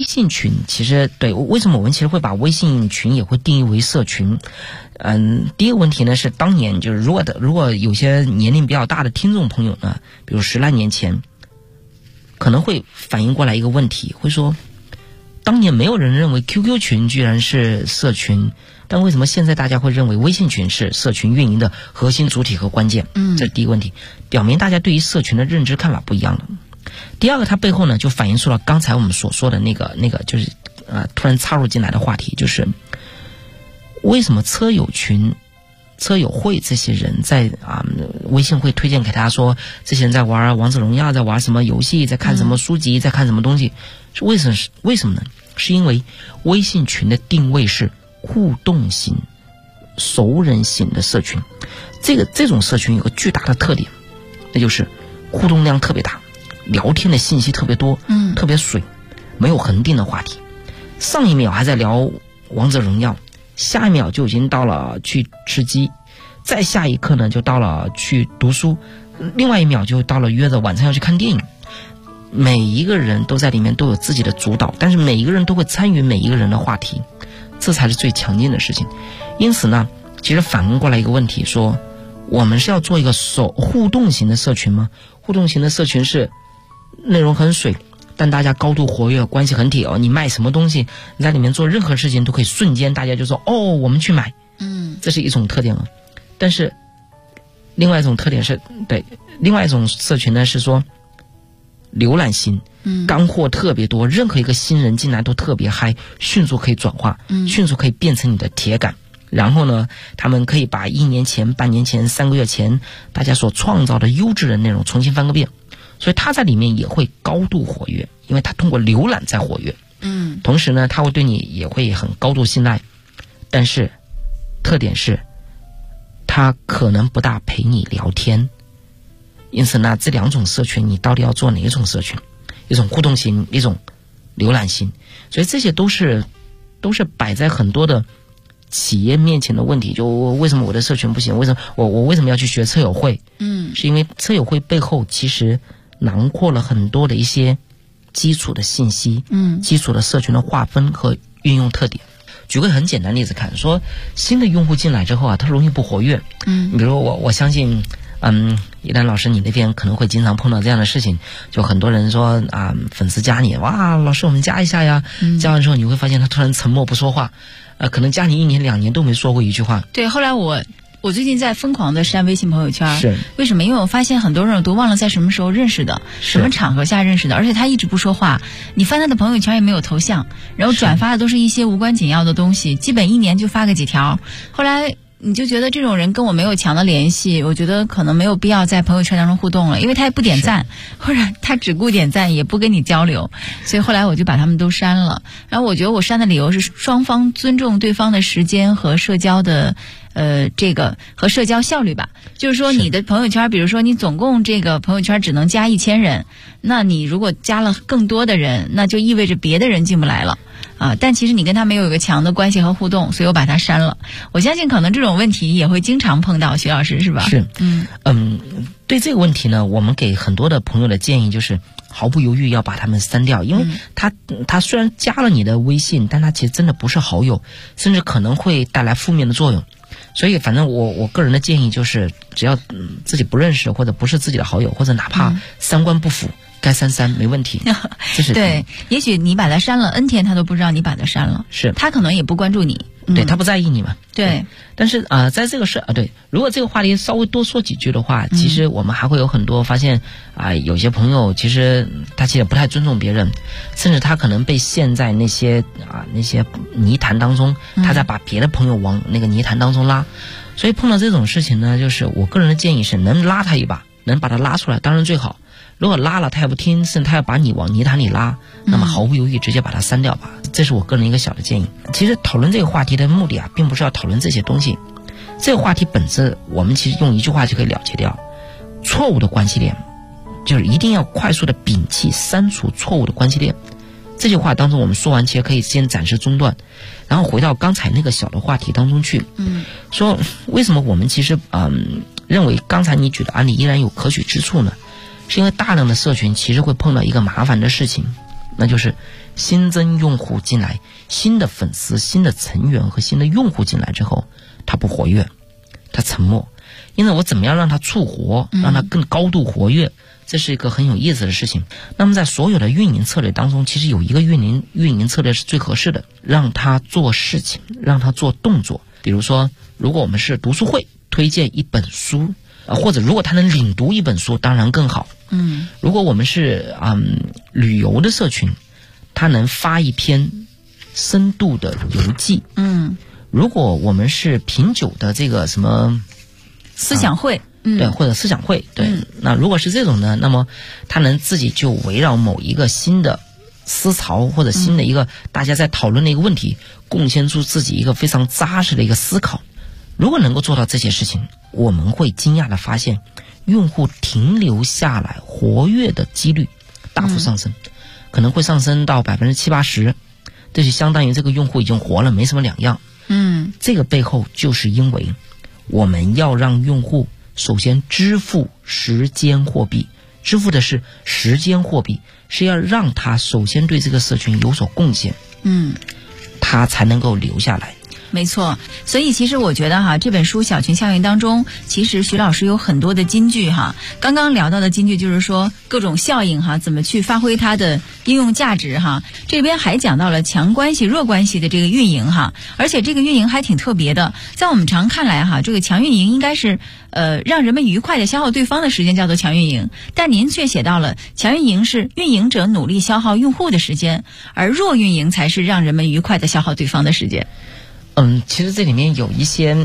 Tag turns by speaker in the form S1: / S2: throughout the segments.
S1: 信群其实对，为什么我们其实会把微信群也会定义为社群？第一个问题呢是当年就是如果有些年龄比较大的听众朋友呢，比如10来年前，可能会反应过来一个问题，会说，当年没有人认为 QQ 群居然是社群，但为什么现在大家会认为微信群是社群运营的核心主体和关键？这是第一个问题，表明大家对于社群的认知看法不一样了。第二个，它背后呢就反映出了刚才我们所说的那个就是突然插入进来的话题，就是为什么车友群、车友会这些人在微信会推荐给他说，这些人在玩王者荣耀，在玩什么游戏，在看什么书籍，在看什么东西，是为什么呢？是因为微信群的定位是互动型、熟人型的社群。这种社群有个巨大的特点，那就是互动量特别大，聊天的信息特别多，特别水，没有恒定的话题。上一秒还在聊王者荣耀，下一秒就已经到了去吃鸡，再下一刻呢就到了去读书，另外一秒就到了约着晚上要去看电影。每一个人都在里面都有自己的主导，但是每一个人都会参与每一个人的话题，这才是最强劲的事情。因此呢，其实反映过来一个问题，说我们是要做一个互动型的社群吗？互动型的社群是内容很水，但大家高度活跃，关系很铁你卖什么东西，你在里面做任何事情都可以瞬间大家就说我们去买，这是一种特点了。但是另外一种特点是，对，另外一种社群呢是说浏览型，干货特别多，任何一个新人进来都特别嗨，迅速可以转化，迅速可以变成你的铁杆。然后呢，他们可以把1年前、半年前、3个月前大家所创造的优质的内容重新翻个遍，所以他在里面也会高度活跃，因为他通过浏览在活跃。同时呢，他会对你也会很高度信赖，但是特点是他可能不大陪你聊天。因此呢，这两种社群你到底要做哪一种社群？一种互动型，一种浏览型。所以这些都是摆在很多的企业面前的问题，就为什么我的社群不行？为什么我为什么要去学车友会？是因为车友会背后其实囊括了很多的一些基础的信息，基础的社群的划分和运用特点。举个很简单的例子看，说新的用户进来之后他容易不活跃。比如我相信一丹老师你那边可能会经常碰到这样的事情，就很多人说粉丝加你，哇，老师我们加一下呀，加完之后你会发现他突然沉默不说话，可能加你1年2年都没说过一句话。
S2: 对，后来我最近在疯狂的删微信朋友圈。
S1: 是
S2: 为什么？因为我发现很多人我都忘了在什么时候认识的，什么场合下认识的，而且他一直不说话，你翻他的朋友圈也没有头像，然后转发的都是一些无关紧要的东西，基本1年就发个几条。后来你就觉得这种人跟我没有强的联系，我觉得可能没有必要在朋友圈当中互动了，因为他也不点赞，或者他只顾点赞也不跟你交流，所以后来我就把他们都删了。然后我觉得我删的理由是双方尊重对方的时间和社交的这个和社交效率吧。就是说你的朋友圈，比如说你总共这个朋友圈只能加1000人，那你如果加了更多的人，那就意味着别的人进不来了但其实你跟他没有一个强的关系和互动，所以我把他删了。我相信可能这种问题也会经常碰到，徐老师是吧？
S1: 是。对这个问题呢，我们给很多的朋友的建议就是毫不犹豫要把他们删掉，因为他虽然加了你的微信，但他其实真的不是好友，甚至可能会带来负面的作用。所以反正我个人的建议就是，只要自己不认识或者不是自己的好友，或者哪怕三观不符，该删没问题。这是
S2: 对，也许你把他删了 N 天，他都不知道你把他删了，
S1: 是他
S2: 可能也不关注你，
S1: 对他不在意你嘛。
S2: 对，
S1: 但是在这个事对，如果这个话题稍微多说几句的话，其实我们还会有很多发现有些朋友其实他其实不太尊重别人，甚至他可能被陷在那些泥潭当中，他在把别的朋友往那个泥潭当中拉。所以碰到这种事情呢，就是我个人的建议是，能拉他一把，能把他拉出来当然最好。如果拉了他也不听，甚至他要把你往泥潭里拉，那么毫不犹豫直接把他删掉吧。这是我个人一个小的建议。其实讨论这个话题的目的并不是要讨论这些东西，这个话题本质我们其实用一句话就可以了结掉：错误的关系链，就是一定要快速的摒弃删除错误的关系链。这句话当中我们说完，其实可以先暂时中断，然后回到刚才那个小的话题当中去。说为什么我们其实认为刚才你举的案例依然有可取之处呢？是因为大量的社群其实会碰到一个麻烦的事情， 那就是新增用户进来，新的粉丝、新的成员和新的用户进来之后，他不活跃，他沉默。因此我怎么样让他促活，让他更高度活跃，这是一个很有意思的事情。那么在所有的运营策略当中，其实有一个运营策略是最合适的，让他做事情，让他做动作。比如说，如果我们是读书会推荐一本书，或者如果他能领读一本书当然更好。如果我们是旅游的社群，他能发一篇深度的游记。如果我们是品酒的这个什么
S2: 思想会，
S1: 对，或者思想会，对，那如果是这种呢，那么他能自己就围绕某一个新的思潮或者新的一个大家在讨论的一个问题，贡献出自己一个非常扎实的一个思考。如果能够做到这些事情，我们会惊讶的发现，用户停留下来活跃的几率大幅上升，可能会上升到70-80%，这就相当于这个用户已经活了没什么两样。这个背后就是因为我们要让用户首先支付时间货币，支付的是时间货币，是要让他首先对这个社群有所贡献，他才能够留下来。
S2: 没错，所以其实我觉得这本书《小群效应》当中，其实徐老师有很多的金句刚刚聊到的金句就是说各种效应怎么去发挥它的应用价值这边还讲到了强关系、弱关系的这个运营而且这个运营还挺特别的。在我们常看来这个强运营应该是让人们愉快的消耗对方的时间叫做强运营，但您却写到了强运营是运营者努力消耗用户的时间，而弱运营才是让人们愉快的消耗对方的时间。
S1: 其实这里面有一些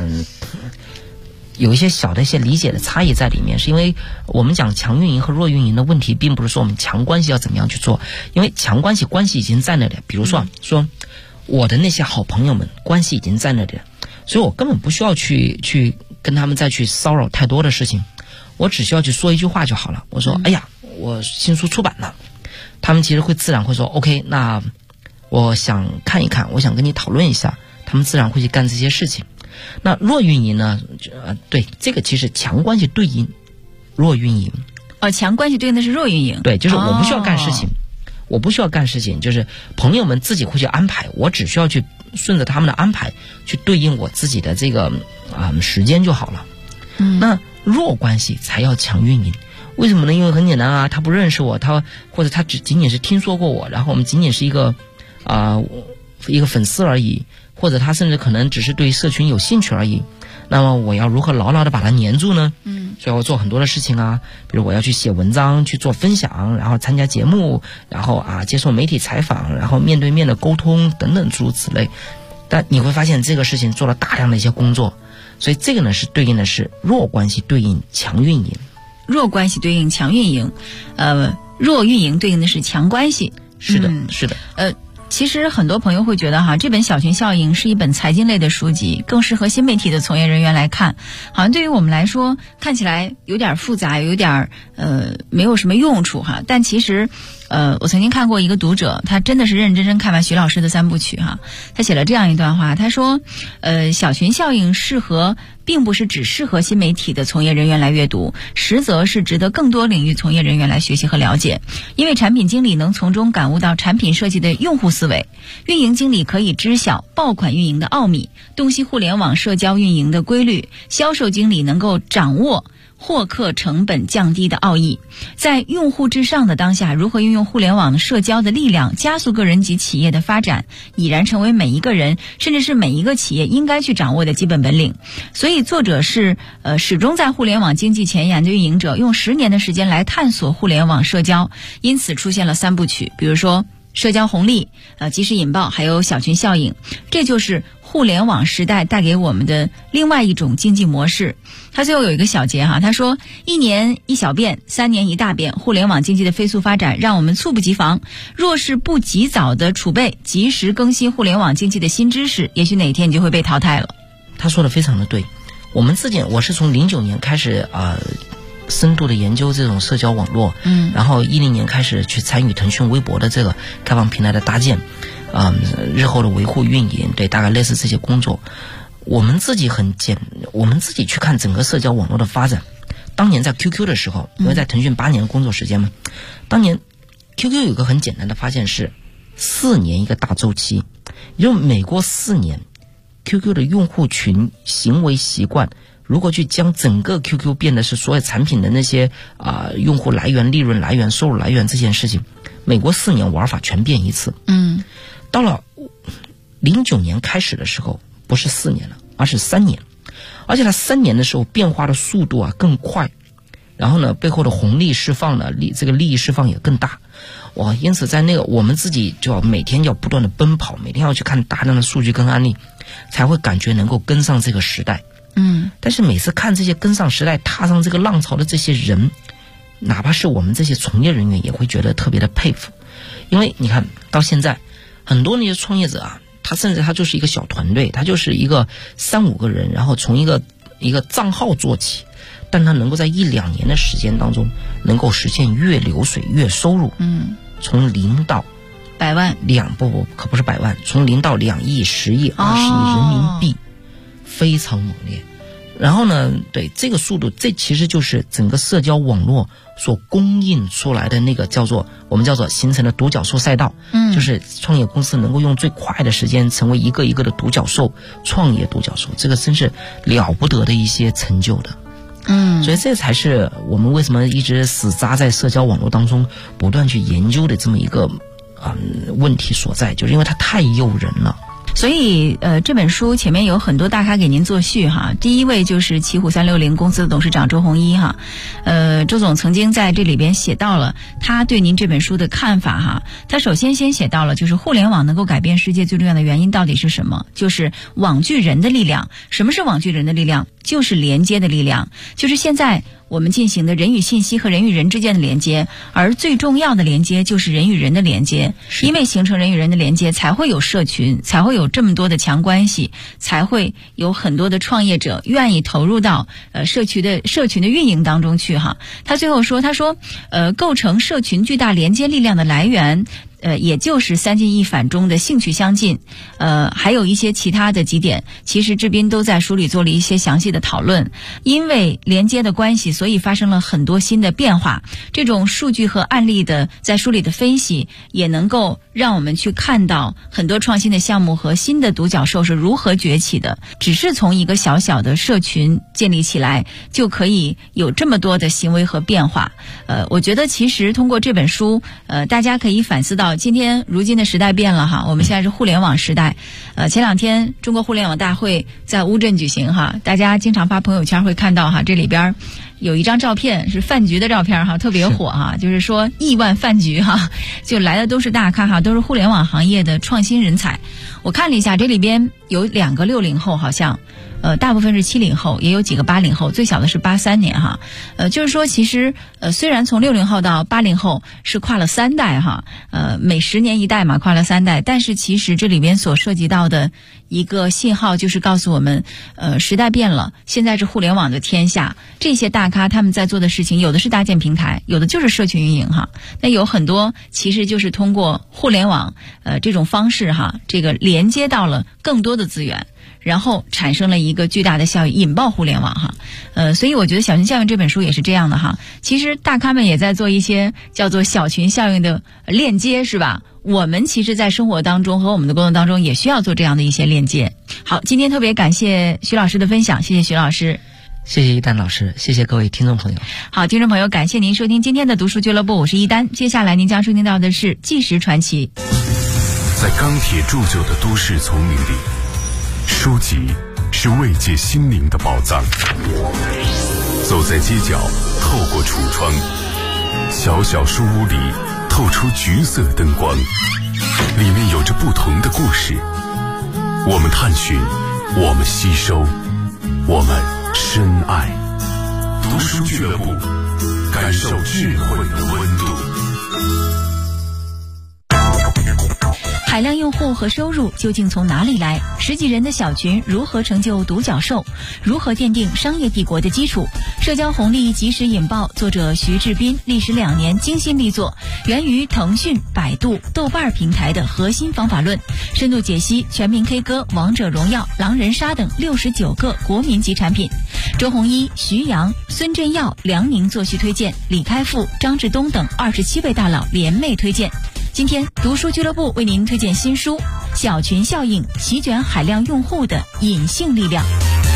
S1: 小的一些理解的差异在里面，是因为我们讲强运营和弱运营的问题，并不是说我们强关系要怎么样去做，因为强关系已经在那里，比如说我的那些好朋友们关系已经在那里了，所以我根本不需要去跟他们再去骚扰太多的事情，我只需要去说一句话就好了。我说哎呀，我新书出版了，他们其实会自然会说 OK， 那我想看一看，我想跟你讨论一下，他们自然会去干这些事情。那弱运营呢？对，这个其实强关系对应弱运营。
S2: 强关系对应的是弱运营。
S1: 对，就是我不需要干事情，我不需要干事情，就是朋友们自己会去安排，我只需要去顺着他们的安排去对应我自己的这个时间就好了。那弱关系才要强运营。为什么呢？因为很简单他不认识我，或者他仅仅是听说过我，然后我们仅仅是一个粉丝而已，或者他甚至可能只是对社群有兴趣而已。那么我要如何牢牢的把它黏住呢？所以我做很多的事情比如我要去写文章，去做分享，然后参加节目，然后接受媒体采访，然后面对面的沟通等等诸如此类。但你会发现这个事情做了大量的一些工作，所以这个呢是对应的是弱关系对应强运营。
S2: 弱关系对应强运营，弱运营对应的是强关系。
S1: 是的，是的。
S2: 其实很多朋友会觉得这本《小群效应》是一本财经类的书籍，更适合新媒体的从业人员来看。好像对于我们来说，看起来有点复杂，有点没有什么用处但其实我曾经看过一个读者，他真的是认认真真看完徐老师的3部曲他写了这样一段话，他说小群效应并不是只适合新媒体的从业人员来阅读，实则是值得更多领域从业人员来学习和了解。因为产品经理能从中感悟到产品设计的用户思维，运营经理可以知晓爆款运营的奥秘，洞悉互联网社交运营的规律，销售经理能够掌握获客成本降低的奥义。在用户至上的当下，如何运用互联网的社交的力量加速个人及企业的发展，已然成为每一个人甚至是每一个企业应该去掌握的基本本领。所以作者是始终在互联网经济前沿的运营者，用10年的时间来探索互联网社交，因此出现了3部曲，比如说社交红利、即时引爆，还有小群效应。这就是互联网时代带给我们的另外一种经济模式。他最后有一个小结他说1年1小变，3年1大变，互联网经济的飞速发展让我们猝不及防，若是不及早的储备，及时更新互联网经济的新知识，也许哪天你就会被淘汰了。
S1: 他说的非常的对，我是从09年开始深度的研究这种社交网络，然后10年开始去参与腾讯微博的这个开放平台的搭建，日后的维护运营，对，大概类似这些工作。我们自己去看整个社交网络的发展。当年在 QQ 的时候，因为在腾讯8年的工作时间嘛，当年 QQ 有个很简单的发现是4年一个大周期，也就是每过4年 QQ 的用户群行为习惯，如果去将整个 QQ 变得是所有产品的那些用户来源、利润来源、收入来源这件事情，每过4年玩法全变一次。到了09年开始的时候，不是4年了，而是3年，而且它3年的时候变化的速度更快，然后呢背后的红利释放呢这个利益释放也更大。因此在那个我们自己就要每天要不断的奔跑，每天要去看大量的数据跟案例，才会感觉能够跟上这个时代。但是每次看这些跟上时代、踏上这个浪潮的这些人，哪怕是我们这些从业人员也会觉得特别的佩服。因为你看到现在很多那些创业者他甚至他就是一个小团队，他就是一个3-5个人，然后从一个账号做起，但他能够在1-2年的时间当中能够实现月流水、月收入，从0到
S2: 100万，
S1: 可不是100万，从0到2亿、10亿、20亿人民币，非常猛烈。然后呢，对这个速度，这其实就是整个社交网络所供应出来的那个我们叫做形成的独角兽赛道。就是创业公司能够用最快的时间成为一个一个的独角兽，创业独角兽，这个真是了不得的一些成就的。所以这才是我们为什么一直死扎在社交网络当中不断去研究的这么一个问题所在，就是因为它太诱人了。
S2: 所以这本书前面有很多大咖给您做序哈。第一位就是奇虎360公司的董事长周鸿祎哈。周总曾经在这里边写到了他对您这本书的看法哈。他首先写到了就是互联网能够改变世界最重要的原因到底是什么？就是网聚人的力量。什么是网聚人的力量？就是连接的力量，就是现在我们进行的人与信息和人与人之间的连接，而最重要的连接就是人与人的连接。因为形成人与人的连接，才会有社群，才会有这么多的强关系，才会有很多的创业者愿意投入到社群的运营当中去哈。他最后说，构成社群巨大连接力量的来源。也就是3进1反中的兴趣相近，还有一些其他的几点，其实志斌都在书里做了一些详细的讨论。因为连接的关系，所以发生了很多新的变化。这种数据和案例的在书里的分析，也能够让我们去看到很多创新的项目和新的独角兽是如何崛起的。只是从一个小小的社群建立起来，就可以有这么多的行为和变化。我觉得其实通过这本书，大家可以反思到今天如今的时代变了哈，我们现在是互联网时代。前2天中国互联网大会在乌镇举行哈，大家经常发朋友圈会看到哈，这里边有一张照片是饭局的照片哈，特别火哈，就是说亿万饭局哈，就来的都是大咖哈，都是互联网行业的创新人才。我看了一下，这里边有2个60后，好像大部分是70后，也有几个80后，最小的是83年哈。就是说其实虽然从60后到80后是跨了3代哈，每10年一代嘛，跨了3代，但是其实这里边所涉及到的一个信号就是告诉我们，时代变了，现在是互联网的天下。这些大咖他们在做的事情，有的是搭建平台，有的就是社群运营哈。那有很多其实就是通过互联网这种方式哈，这个连接到了更多的资源，然后产生了一个巨大的效益，引爆互联网哈。所以我觉得小群效应这本书也是这样的哈。其实大咖们也在做一些叫做小群效应的链接，是吧？我们其实在生活当中和我们的工作当中也需要做这样的一些链接。好，今天特别感谢徐老师的分享，谢谢徐老师。
S1: 谢谢一丹老师，谢谢各位听众朋友。
S2: 好，听众朋友，感谢您收听今天的读书俱乐部，我是一丹。接下来您将收听到的是纪实传奇。
S3: 在钢铁铸就的都市丛林里，书籍是慰藉心灵的宝藏。走在街角，透过橱窗，小小书屋里透出橘色灯光，里面有着不同的故事。我们探寻，我们吸收，我们深爱。读书俱乐部，感受智慧的温度。
S2: 海量用户和收入究竟从哪里来？十几人的小群如何成就独角兽？如何奠定商业帝国的基础？社交红利及时引爆，作者徐志斌历时2年精心力作，源于腾讯、百度、豆瓣平台的核心方法论，深度解析全民 K 歌、王者荣耀、狼人杀等69个国民级产品。周鸿祎、徐阳、孙振耀、梁宁作序推荐，李开复、张志东等27位大佬联袂推荐。今天读书俱乐部为您推荐新书《小群效应：席卷海量用户的隐性力量》。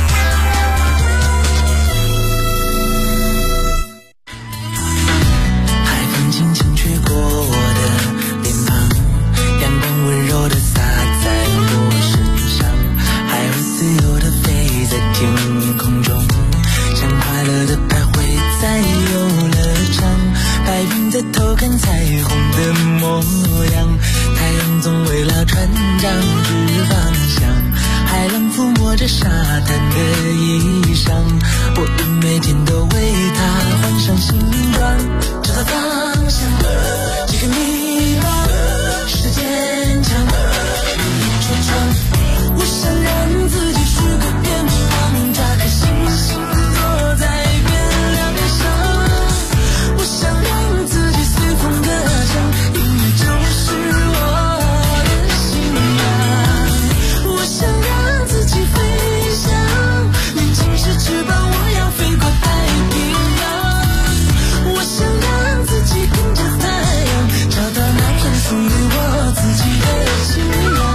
S4: 海风轻轻吹过我的脸庞，阳光温柔地洒在我身上，海鸥自由地飞在天空中，像快乐的徘徊在游乐场，白云在偷看彩虹的模样，太阳总为了船长指方向，海浪抚摸着沙滩的衣裳，我每天都为它换上新装，找到方向，这个迷茫是坚强，出窗，我想让自己许个愿望，抓颗星星落在月亮上，我想让自己随风歌唱，音乐就是我的信仰，我想让自己飞翔，年轻时翅膀我要飞过太平洋，我想让自己跟着太阳，找到那片属于我自己的信仰。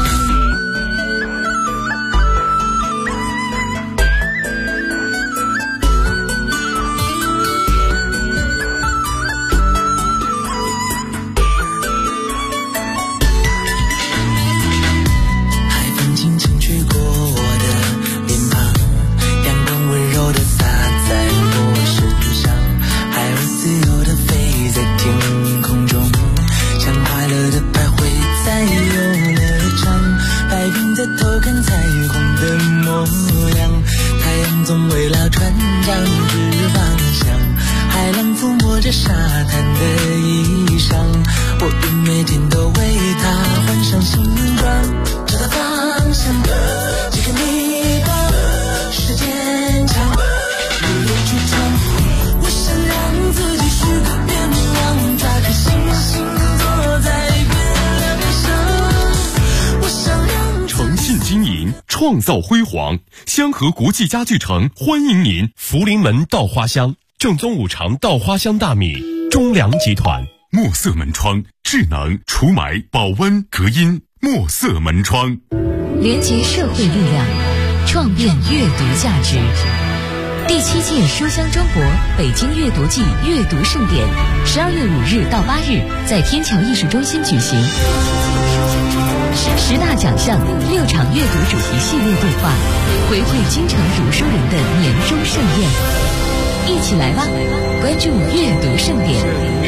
S4: 沙滩的衣裳，我每天都为它换上新装，找到方向，这个迷茫是坚强，努力去闯，我想让自己许个愿望，抓颗星星落在月亮上，我想让
S3: 诚信经营，创造辉煌。香河国际家具城欢迎您，福临门稻花香，正宗五常稻花香大米，中粮集团。墨色门窗，智能除霾、保温、隔音。墨色门窗，
S5: 连结社会力量，创变阅读价值。第7届书香中国北京阅读季阅读盛典，12月5日到8日在天桥艺术中心举行。10大奖项，6场阅读主题系列对话，回馈京城读书人的年终盛宴。一起来吧，关注阅读盛典。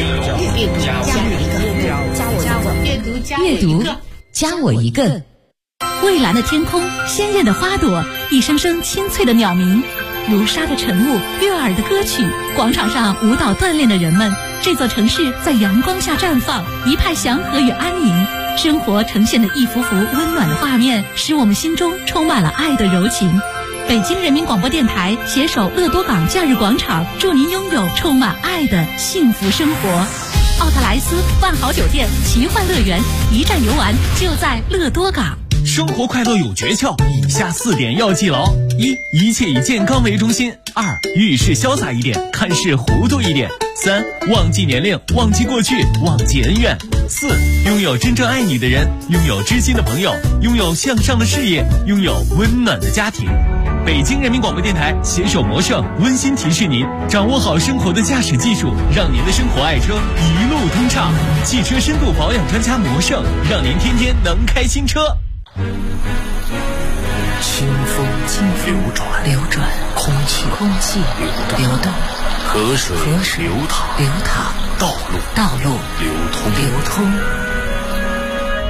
S5: 阅读加我一个。
S6: 蔚蓝的天空，鲜艳的花朵，一声声清脆的鸟鸣，如沙的晨雾，悦耳的歌曲，广场上舞蹈锻炼的人们，这座城市在阳光下绽放，一派祥和与安宁。生活呈现的一幅幅温暖的画面，使我们心中充满了爱的柔情。北京人民广播电台携手乐多港假日广场，祝您拥有充满爱的幸福生活。奥特莱斯万豪酒店奇幻乐园，一站游玩就在乐多港。
S7: 生活快乐有诀窍，以下4点要记牢：1. 一切以健康为中心； 2. 遇事潇洒一点，看事糊涂一点； 3. 忘记年龄，忘记过去，忘记恩怨； 4. 拥有真正爱你的人，拥有知心的朋友，拥有向上的事业，拥有温暖的家庭。北京人民广播电台携手魔圣温馨提示您，掌握好生活的驾驶技术，让您的生活爱车一路通畅。汽车深度保养专家魔圣，让您天天能开新车。
S4: 清风流转，空气流动，河水流淌，道路流通。